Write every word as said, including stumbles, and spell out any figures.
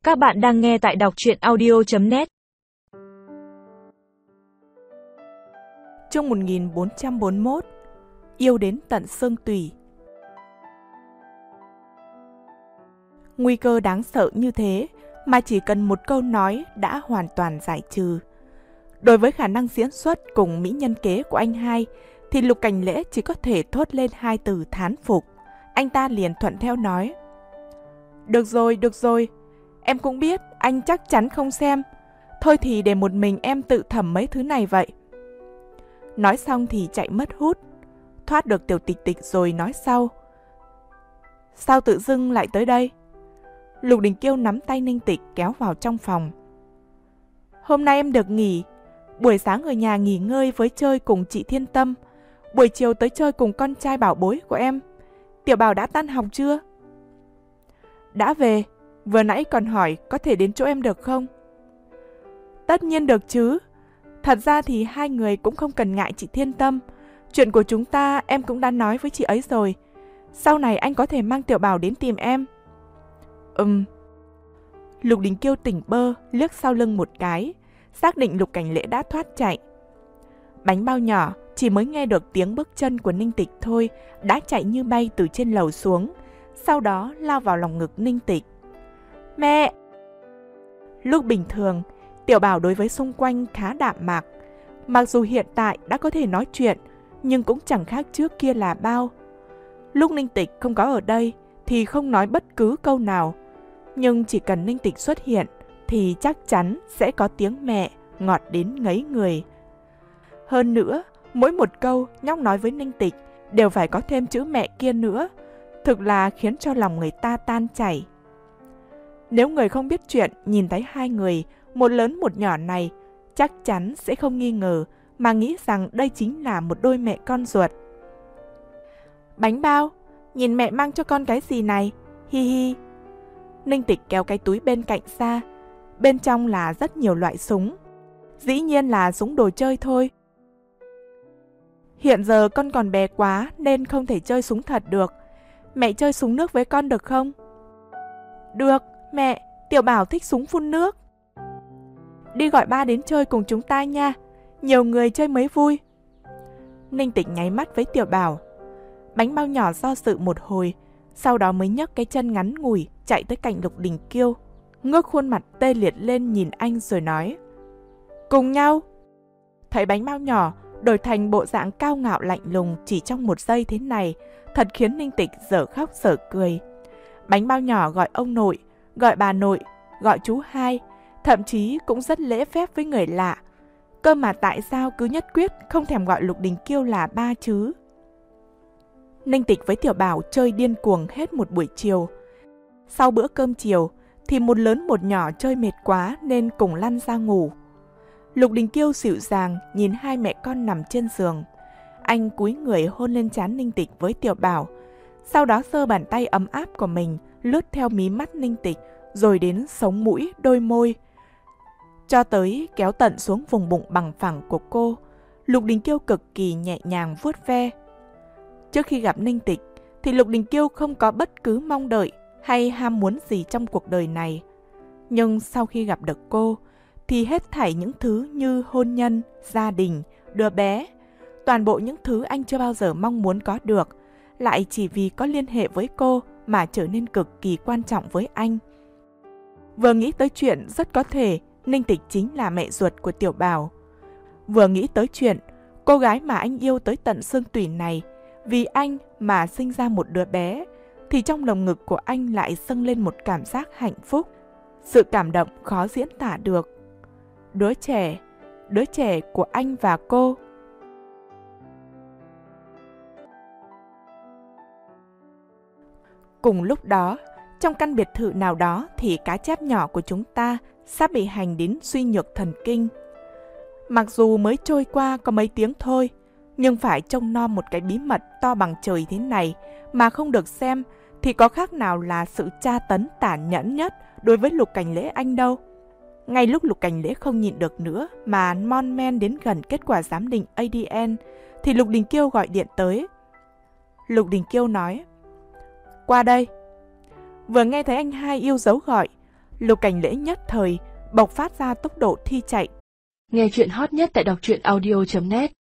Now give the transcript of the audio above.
Các bạn đang nghe tại đọc truyện audio chấm net. Chương một nghìn bốn trăm bốn mươi mốt. Yêu đến tận xương tủy. Nguy cơ đáng sợ như thế mà chỉ cần một câu nói đã hoàn toàn giải trừ. Đối với khả năng diễn xuất cùng mỹ nhân kế của anh hai thì Lục Cảnh Lễ chỉ có thể thốt lên hai từ thán phục. Anh ta liền thuận theo nói: Được rồi, được rồi, em cũng biết anh chắc chắn không xem. Thôi thì để một mình em tự thẩm mấy thứ này vậy. Nói xong thì chạy mất hút. Thoát được Tiểu Tịch Tịch rồi nói sau: Sao tự dưng lại tới đây? Lục Đình Kiêu nắm tay Ninh Tịch kéo vào trong phòng. Hôm nay em được nghỉ. Buổi sáng ở nhà nghỉ ngơi với chơi cùng chị Thiên Tâm. Buổi chiều tới chơi cùng con trai bảo bối của em. Tiểu Bảo đã tan học chưa? Đã về. Vừa nãy còn hỏi có thể đến chỗ em được không? Tất nhiên được chứ. Thật ra thì hai người cũng không cần ngại chị Thiên Tâm. Chuyện của chúng ta em cũng đã nói với chị ấy rồi. Sau này anh có thể mang Tiểu Bảo đến tìm em. Ừm. Lục Đình Kiêu tỉnh bơ, liếc sau lưng một cái, xác định Lục Cảnh Lễ đã thoát chạy. Bánh bao nhỏ chỉ mới nghe được tiếng bước chân của Ninh Tịch thôi đã chạy như bay từ trên lầu xuống, sau đó lao vào lòng ngực Ninh Tịch. Mẹ! Lúc bình thường, Tiểu Bảo đối với xung quanh khá đạm mạc. Mặc dù hiện tại đã có thể nói chuyện, nhưng cũng chẳng khác trước kia là bao. Lúc Ninh Tịch không có ở đây thì không nói bất cứ câu nào. Nhưng chỉ cần Ninh Tịch xuất hiện thì chắc chắn sẽ có tiếng mẹ ngọt đến ngấy người. Hơn nữa, mỗi một câu nhóc nói với Ninh Tịch đều phải có thêm chữ mẹ kia nữa. Thực là khiến cho lòng người ta tan chảy. Nếu người không biết chuyện nhìn thấy hai người, một lớn một nhỏ này, chắc chắn sẽ không nghi ngờ mà nghĩ rằng đây chính là một đôi mẹ con ruột. Bánh bao, nhìn mẹ mang cho con cái gì này? Hi hi. Ninh Tịch kéo cái túi bên cạnh ra. Bên trong là rất nhiều loại súng. Dĩ nhiên là súng đồ chơi thôi. Hiện giờ con còn bé quá nên không thể chơi súng thật được. Mẹ chơi súng nước với con được không? Được, mẹ, Tiểu Bảo thích súng phun nước. Đi gọi ba đến chơi cùng chúng ta nha. Nhiều người chơi mới vui. Ninh Tịch nháy mắt với Tiểu Bảo. Bánh bao nhỏ do dự một hồi, sau đó mới nhấc cái chân ngắn ngủi chạy tới cạnh Lục Đình Kiêu, ngước khuôn mặt tê liệt lên nhìn anh rồi nói: Cùng nhau. Thấy bánh bao nhỏ đổi thành bộ dạng cao ngạo lạnh lùng chỉ trong một giây thế này, thật khiến Ninh Tịch dở khóc dở cười. Bánh bao nhỏ gọi ông nội, gọi bà nội, gọi chú hai, thậm chí cũng rất lễ phép với người lạ. Cơ mà tại sao cứ nhất quyết không thèm gọi Lục Đình Kiêu là ba chứ? Ninh Tịch với Tiểu Bảo chơi điên cuồng hết một buổi chiều. Sau bữa cơm chiều thì một lớn một nhỏ chơi mệt quá nên cùng lăn ra ngủ. Lục Đình Kiêu dịu dàng nhìn hai mẹ con nằm trên giường. Anh cúi người hôn lên trán Ninh Tịch với Tiểu Bảo, sau đó giơ bàn tay ấm áp của mình lướt theo mí mắt Ninh Tịch rồi đến sống mũi, đôi môi, cho tới kéo tận xuống vùng bụng bằng phẳng của cô. Lục Đình Kiêu cực kỳ nhẹ nhàng vuốt ve. Trước khi gặp Ninh Tịch thì Lục Đình Kiêu không có bất cứ mong đợi hay ham muốn gì trong cuộc đời này. Nhưng sau khi gặp được cô thì hết thảy những thứ như hôn nhân, gia đình, đứa bé, toàn bộ những thứ anh chưa bao giờ mong muốn có được, lại chỉ vì có liên hệ với cô mà trở nên cực kỳ quan trọng với anh. Vừa nghĩ tới chuyện rất có thể Ninh Tịch chính là mẹ ruột của Tiểu Bảo, vừa nghĩ tới chuyện cô gái mà anh yêu tới tận xương tủy này vì anh mà sinh ra một đứa bé, thì trong lồng ngực của anh lại dâng lên một cảm giác hạnh phúc, sự cảm động khó diễn tả được. Đứa trẻ, đứa trẻ của anh và cô. Cùng lúc đó, trong căn biệt thự nào đó thì cá chép nhỏ của chúng ta sắp bị hành đến suy nhược thần kinh. Mặc dù mới trôi qua có mấy tiếng thôi, nhưng phải trông nom một cái bí mật to bằng trời thế này mà không được xem thì có khác nào là sự tra tấn tàn nhẫn nhất đối với Lục Cảnh Lễ anh đâu. Ngay lúc Lục Cảnh Lễ không nhịn được nữa mà mon men đến gần kết quả giám định a đê en thì Lục Đình Kiêu gọi điện tới. Lục Đình Kiêu nói: Qua đây. Vừa nghe thấy anh hai yêu dấu gọi, Lục Cảnh Lễ nhất thời bộc phát ra tốc độ thi chạy. Nghe chuyện hot nhất tại đọc truyện audio chấm net